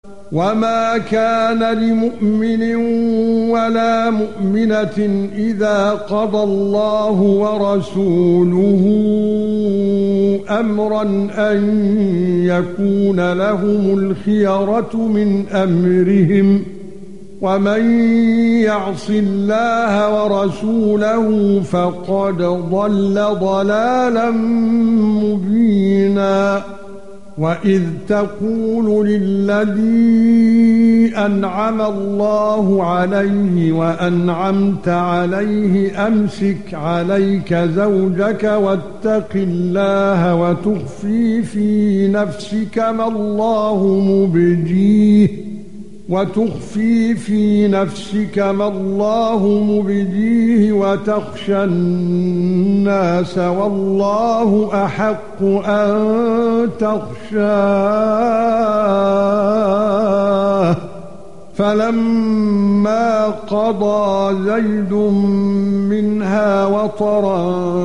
وما كان لمؤمن ولا مؤمنة إذا قضى الله ورسوله أمرا أن يكون لهم الخيرة من أمرهم ومن يعص الله ورسوله فقد ضل ضلالا مبينا وَإِذْ تَقُولُ لِلَّذِي أَنْعَمَ اللَّهُ عَلَيْهِ وَأَنْعَمْتَ عَلَيْهِ أَمْسِكْ عَلَيْكَ زَوْجَكَ وَاتَّقِ اللَّهَ وَتُخْفِي فِي نَفْسِكَ مَا اللَّهُ مُبْدِيهِ وَتَخْشَى النَّاسَ وَاللَّهُ أَحَقُّ أَن تَخْشَاهُ فَلَمَّا قَضَى زَيْدٌ مِنْهَا وَطَرًا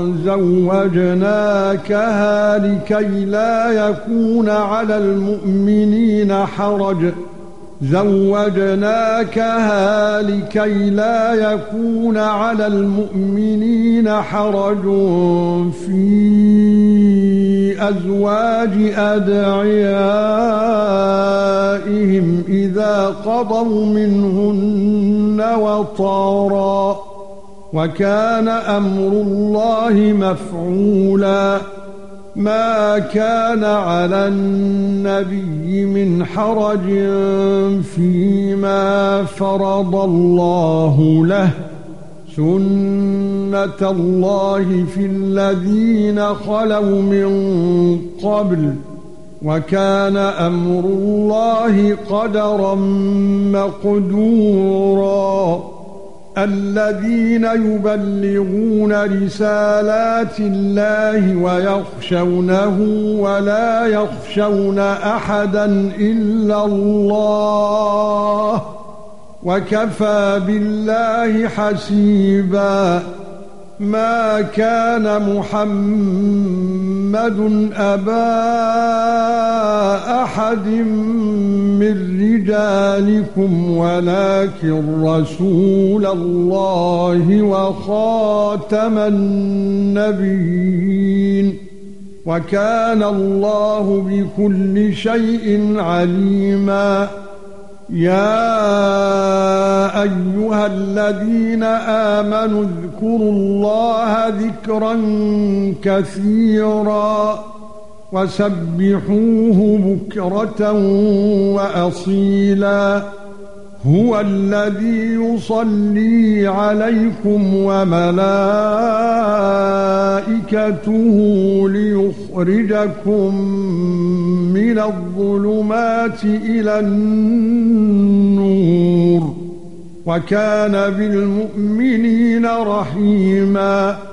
زَوَّجْنَاكَهَا لِكَيْ لا يكون على المؤمنين حرج في أزواج أدعيائهم إذا قضوا منهن وطرا وكان أمر الله مفعولا ما كان على النبي من حرج فيما فرض الله له سنة الله في الذين خلوا من قبل وكان أمر الله قدرا مقدورا الذين يبلغون رسالات الله ويخشونه ولا يخشون أحدا إلا الله وكفى بالله حسيبا ما كان محمد أبا أحد من رجالكم ولكن رسول الله وخاتم النبيين وكان الله بكل شيء عليما يا ايها الذين امنوا اذكروا الله ذكرا كثيرا وسبحوه بكرة واصيلا هو الذي يصلي عليكم وملائكته ليخرجكم من الظلمات إلى النور وكان بالمؤمنين رحيما